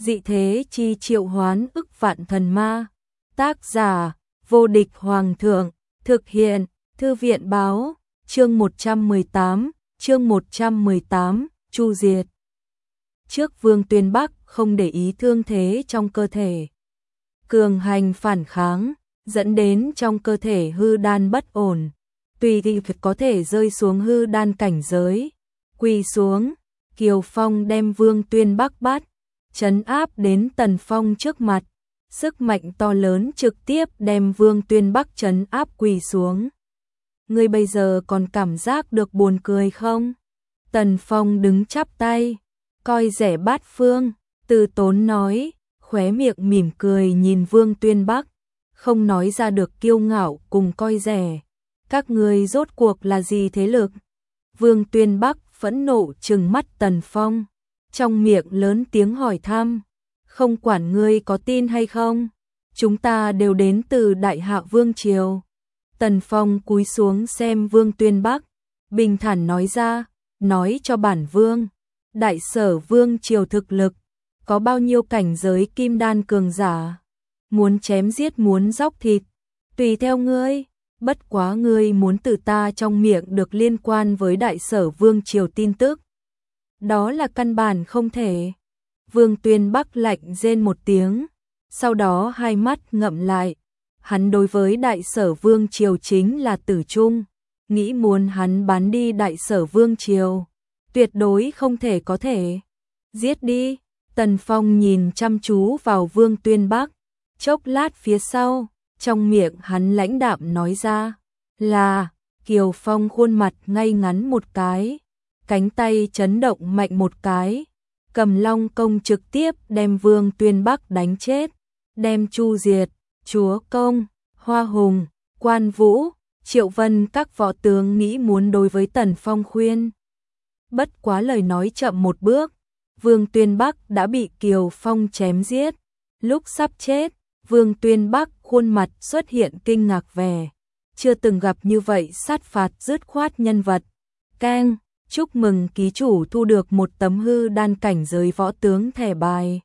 dị thế chi triệu hoán ức vạn thần ma. Tác giả, vô địch hoàng thượng, thực hiện, thư viện báo, chương 118, Chu diệt. Trước Vương Tuyên Bắc không để ý thương thế trong cơ thể. Cường hành phản kháng, dẫn đến trong cơ thể hư đan bất ổn. Tùy thì có thể rơi xuống hư đan cảnh giới. Quỳ xuống, Kiều Phong đem Vương Tuyên Bắc bắt, trấn áp đến Tần Phong trước mặt. Sức mạnh to lớn trực tiếp đem Vương Tuyên Bắc trấn áp quỳ xuống. Ngươi bây giờ còn cảm giác được buồn cười không? Tần Phong đứng chắp tay, coi rẻ bát phương, từ tốn nói, khóe miệng mỉm cười nhìn Vương Tuyên Bắc, không nói ra được kiêu ngạo cùng coi rẻ. Các ngươi rốt cuộc là gì thế lực? Vương Tuyên Bắc phẫn nộ trừng mắt Tần Phong, trong miệng lớn tiếng hỏi thăm, không quản ngươi có tin hay không, chúng ta đều đến từ Đại Hạ Vương Triều. Tần Phong cúi xuống xem Vương Tuyên Bắc, bình thản nói ra, nói cho bản vương, Đại Sở Vương Triều thực lực, có bao nhiêu cảnh giới kim đan cường giả, muốn chém giết muốn dóc thịt, tùy theo ngươi, bất quá ngươi muốn từ ta trong miệng được liên quan với Đại Sở Vương Triều tin tức. Đó là căn bản không thể. Vương Tuyên Bắc lạnh rên một tiếng, sau đó hai mắt ngậm lại. Hắn đối với Đại Sở Vương Triều chính là tử trung, nghĩ muốn hắn bán đi Đại Sở Vương Triều, tuyệt đối không thể có thể. Giết đi, Tần Phong nhìn chăm chú vào Vương Tuyên Bắc, chốc lát phía sau, trong miệng hắn lãnh đạm nói ra, là, Kiều Phong khuôn mặt ngay ngắn một cái, cánh tay chấn động mạnh một cái, cầm long công trực tiếp đem Vương Tuyên Bắc đánh chết, đem chu diệt. Chúa Công, Hoa Hùng, Quan Vũ, Triệu Vân các võ tướng nghĩ muốn đối với Tần Phong khuyên. Bất quá lời nói chậm một bước, Vương Tuyên Bắc đã bị Kiều Phong chém giết. Lúc sắp chết, Vương Tuyên Bắc khuôn mặt xuất hiện kinh ngạc vẻ. Chưa từng gặp như vậy sát phạt dứt khoát nhân vật. Keng, chúc mừng ký chủ thu được một tấm hư đan cảnh giới võ tướng thẻ bài.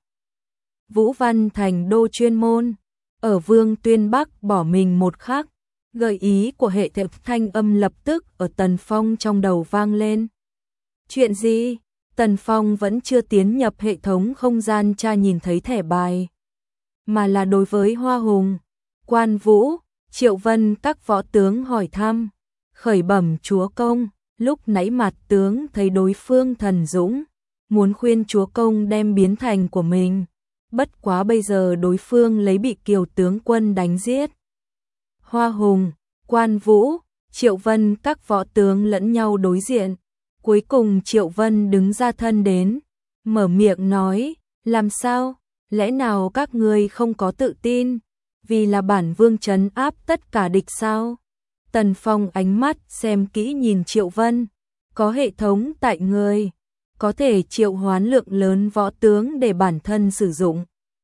Vũ Văn Thành Đô chuyên môn. Ở Vương Tuyên Bắc bỏ mình một khắc, gợi ý của hệ thống thanh âm lập tức ở Tần Phong trong đầu vang lên. Chuyện gì? Tần Phong vẫn chưa tiến nhập hệ thống không gian tra nhìn thấy thẻ bài, mà là đối với Hoa Hùng, Quan Vũ, Triệu Vân các võ tướng hỏi thăm, khởi bẩm chúa công, lúc nãy mặt tướng thấy đối phương thần dũng, muốn khuyên chúa công đem biến thành của mình. Bất quá bây giờ đối phương lấy bị Kiều tướng quân đánh giết. Hoa Hùng, Quan Vũ, Triệu Vân các võ tướng lẫn nhau đối diện. Cuối cùng Triệu Vân đứng ra thân đến, mở miệng nói, làm sao, lẽ nào các ngươi không có tự tin, vì là bản vương trấn áp tất cả địch sao? Tần Phong ánh mắt xem kỹ nhìn Triệu Vân, có hệ thống tại người, có thể triệu hoán lượng lớn võ tướng để bản thân sử dụng.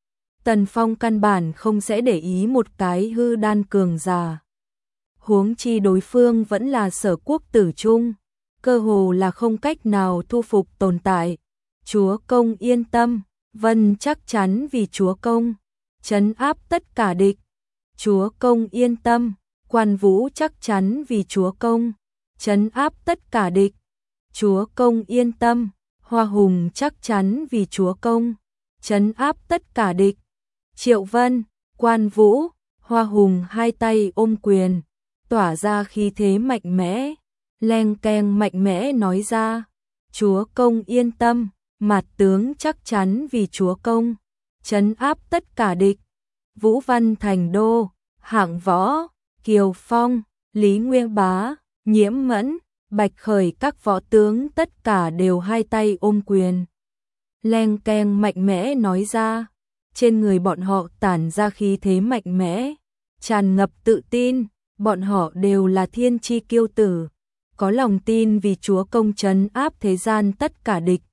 Tần Phong căn bản không sẽ để ý một cái hư đan cường giả. Huống chi đối phương vẫn là Sở quốc tử trung, cơ hồ là không cách nào thu phục tồn tại. Chúa công yên tâm, Vân chắc chắn vì chúa công trấn áp tất cả địch. Chúa công yên tâm, Quan Vũ chắc chắn vì chúa công trấn áp tất cả địch. Chúa công yên tâm, Hoa Hùng chắc chắn vì chúa công trấn áp tất cả địch. Triệu Vân, Quan Vũ, Hoa Hùng hai tay ôm quyền, tỏa ra khí thế mạnh mẽ, leng keng mạnh mẽ nói ra, chúa công yên tâm, mặt tướng chắc chắn vì chúa công trấn áp tất cả địch. Vũ Văn Thành Đô, Hạng Võ, Kiều Phong, Lý Nguyên Bá, Nhiễm Mẫn, Bạch Khởi các võ tướng tất cả đều hai tay ôm quyền, leng keng mạnh mẽ nói ra. Trên người bọn họ tản ra khí thế mạnh mẽ, tràn ngập tự tin, bọn họ đều là thiên chi kiêu tử, có lòng tin vì chúa công trấn áp thế gian tất cả địch.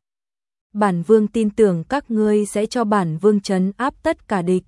Bản vương tin tưởng các ngươi sẽ cho bản vương trấn áp tất cả địch.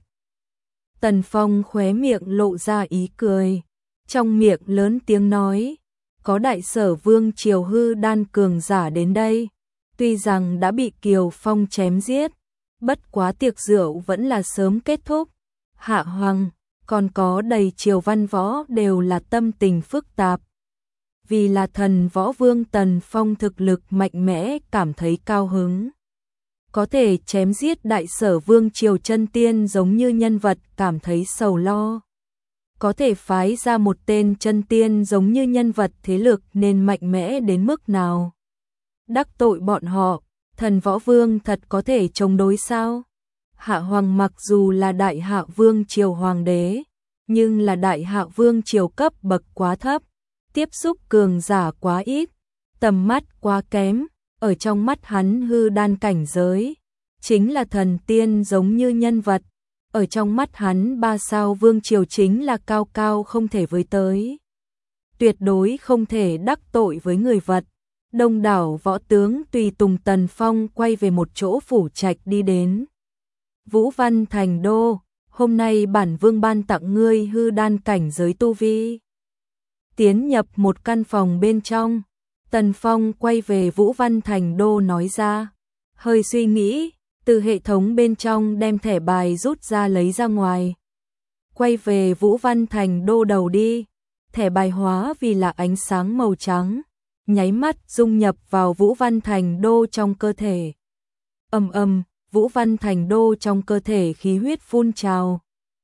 Tần Phong khóe miệng lộ ra ý cười, trong miệng lớn tiếng nói, có Đại Sở Vương Triều hư đan cường giả đến đây, tuy rằng đã bị Kiều Phong chém giết, Bất quá tiệc rượu vẫn là sớm kết thúc. Hạ Hoàng, còn có đầy triều văn võ đều là tâm tình phức tạp. Vì là thần võ vương Tần Phong thực lực mạnh mẽ cảm thấy cao hứng. Có thể chém giết đại sở vương triều chân tiên giống như nhân vật cảm thấy sầu lo. Có thể phái ra một tên chân tiên giống như nhân vật thế lực nên mạnh mẽ đến mức nào. Đắc tội bọn họ, thần võ vương thật có thể chống đối sao? Hạ Hoàng mặc dù là đại hạ vương triều hoàng đế, nhưng là đại hạ vương triều cấp bậc quá thấp, tiếp xúc cường giả quá ít, tầm mắt quá kém, ở trong mắt hắn hư đan cảnh giới, chính là thần tiên giống như nhân vật, ở trong mắt hắn 3 sao vương triều chính là cao cao không thể với tới. Tuyệt đối không thể đắc tội với người vật. Đông đảo võ tướng tùy tùng Tần Phong quay về một chỗ phủ trạch đi đến. Vũ Văn Thành Đô, hôm nay bản vương ban tặng ngươi hư đan cảnh giới tu vi. Tiến nhập một căn phòng bên trong, Tần Phong quay về Vũ Văn Thành Đô nói ra. Hơi suy nghĩ, từ hệ thống bên trong đem thẻ bài rút ra lấy ra ngoài. Quay về Vũ Văn Thành Đô đầu đi, thẻ bài hóa vì là ánh sáng màu trắng, nháy mắt dung nhập vào Vũ Văn Thành Đô trong cơ thể. Vũ Văn Thành Đô trong cơ thể khí huyết phun trào.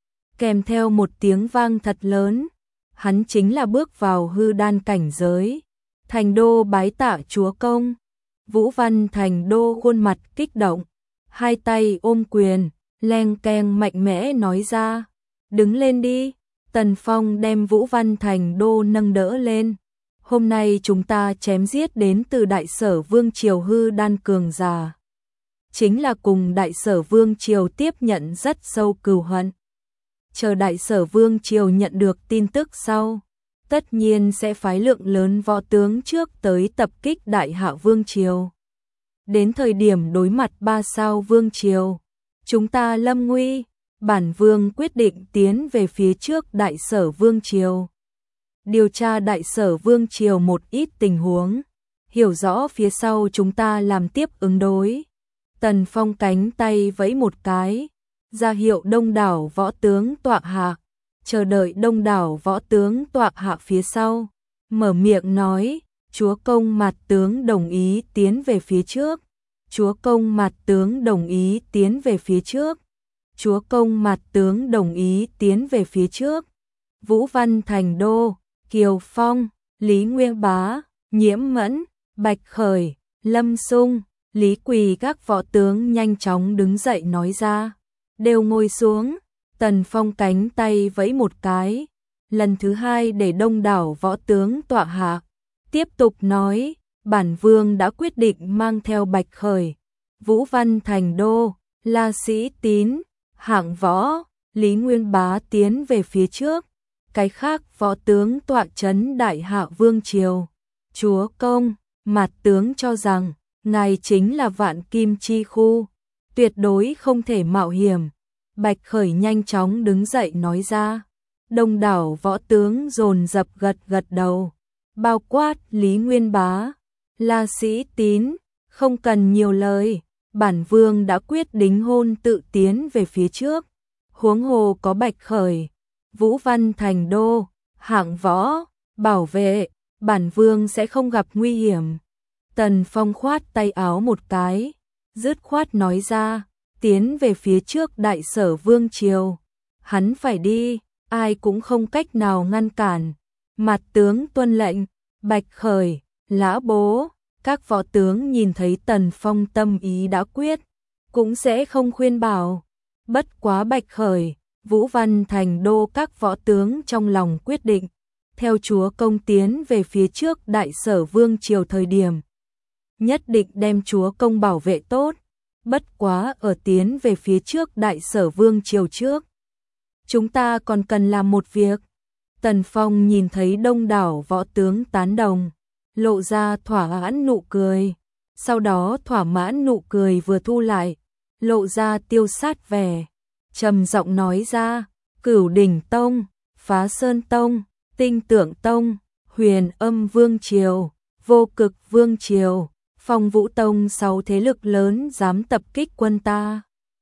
Kèm theo một tiếng vang thật lớn, hắn chính là bước vào hư đan cảnh giới. Thành Đô bái tạ chúa công. Vũ Văn Thành Đô khuôn mặt kích động, hai tay ôm quyền, leng keng mạnh mẽ nói ra. Đứng lên đi. Tần Phong đem Vũ Văn Thành Đô nâng đỡ lên. Hôm nay chúng ta chém giết đến từ đại sở vương triều hư đan cường giả. Chính là cùng đại sở vương triều tiếp nhận rất sâu cừu hận. Chờ đại sở vương triều nhận được tin tức sau, tất nhiên sẽ phái lượng lớn võ tướng trước tới tập kích đại hạ vương triều. Đến thời điểm đối mặt 3 sao vương triều, chúng ta lâm nguy, bản vương quyết định tiến về phía trước đại sở vương triều. Điều tra đại sở vương triều một ít tình huống, hiểu rõ phía sau chúng ta làm tiếp ứng đối. Tần Phong cánh tay vẫy một cái, ra hiệu đông đảo võ tướng tọa hạ, chờ đợi đông đảo võ tướng tọa hạ phía sau, mở miệng nói, chúa công Mạt tướng đồng ý tiến về phía trước, chúa công Mạt tướng đồng ý tiến về phía trước, chúa công Mạt tướng đồng ý tiến về phía trước. Vũ Văn Thành Đô, Kiều Phong, Lý Nguyên Bá, Nhiễm Mẫn, Bạch Khởi, Lâm Sung, Lý Quỳ các võ tướng nhanh chóng đứng dậy nói ra. Đều ngồi xuống. Tần Phong cánh tay vẫy một cái, lần thứ hai để đông đảo võ tướng tọa hạ. Tiếp tục nói, bản vương đã quyết định mang theo Bạch Khởi, Vũ Văn Thành Đô, La Sĩ Tín, Hạng Võ, Lý Nguyên Bá tiến về phía trước. Cái khác võ tướng tọa trấn đại hạ vương triều. Chúa công, Mạt tướng cho rằng, ngài chính là vạn kim chi khu, tuyệt đối không thể mạo hiểm. Bạch Khởi nhanh chóng đứng dậy nói ra. Đông đảo võ tướng dồn dập gật gật đầu, bao quát Lý Nguyên Bá, La Sĩ Tín, không cần nhiều lời, bản vương đã quyết đính hôn tự tiến về phía trước. Huống hồ có Bạch Khởi, Vũ Văn Thành Đô, Hạng Võ, bảo vệ, bản vương sẽ không gặp nguy hiểm. Tần Phong khoát tay áo một cái, dứt khoát nói ra, tiến về phía trước đại sở vương triều. Hắn phải đi, ai cũng không cách nào ngăn cản. Mạt tướng tuân lệnh. Bạch Khởi, Lã Bố, các võ tướng nhìn thấy Tần Phong tâm ý đã quyết, cũng sẽ không khuyên bảo. Bất quá Bạch Khởi, Vũ Văn Thành Đô các võ tướng trong lòng quyết định, theo chúa công tiến về phía trước đại sở vương triều thời điểm, nhất định đem chúa công bảo vệ tốt. Bất quá ở tiến về phía trước đại sở vương triều trước, chúng ta còn cần làm một việc. Tần Phong nhìn thấy đông đảo võ tướng tán đồng, lộ ra thỏa mãn nụ cười, sau đó thỏa mãn nụ cười vừa thu lại, lộ ra tiêu sát vẻ, trầm giọng nói ra, Cửu Đỉnh Tông, Phá Sơn Tông, Tinh Tượng Tông, Huyền Âm Vương triều, Vô Cực Vương triều, Phong Vũ Tông 6 thế lực lớn dám tập kích quân ta.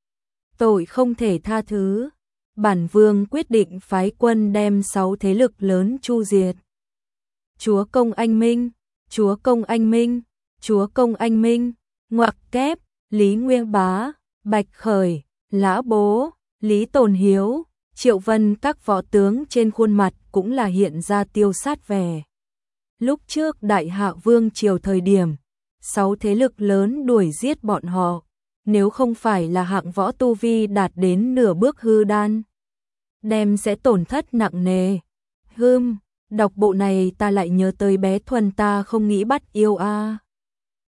tội không thể tha thứ. Bản vương quyết định phái quân đem 6 thế lực lớn chu diệt. Chúa công anh minh, chúa công anh minh, chúa công anh minh, ngoặc kép, Lý Nguyên Bá, Bạch Khởi, Lã Bố, Lý Tồn Hiếu, Triệu Vân, các võ tướng trên khuôn mặt cũng là hiện ra tiêu sát vẻ. Lúc trước Đại Hạ Vương triều thời điểm, 6 thế lực lớn đuổi giết bọn họ, nếu không phải là hạng võ tu vi đạt đến nửa bước hư đan, đem sẽ tổn thất nặng nề. Đọc bộ này ta lại nhớ tới bé Thuần ta không nghĩ bắt yêu a.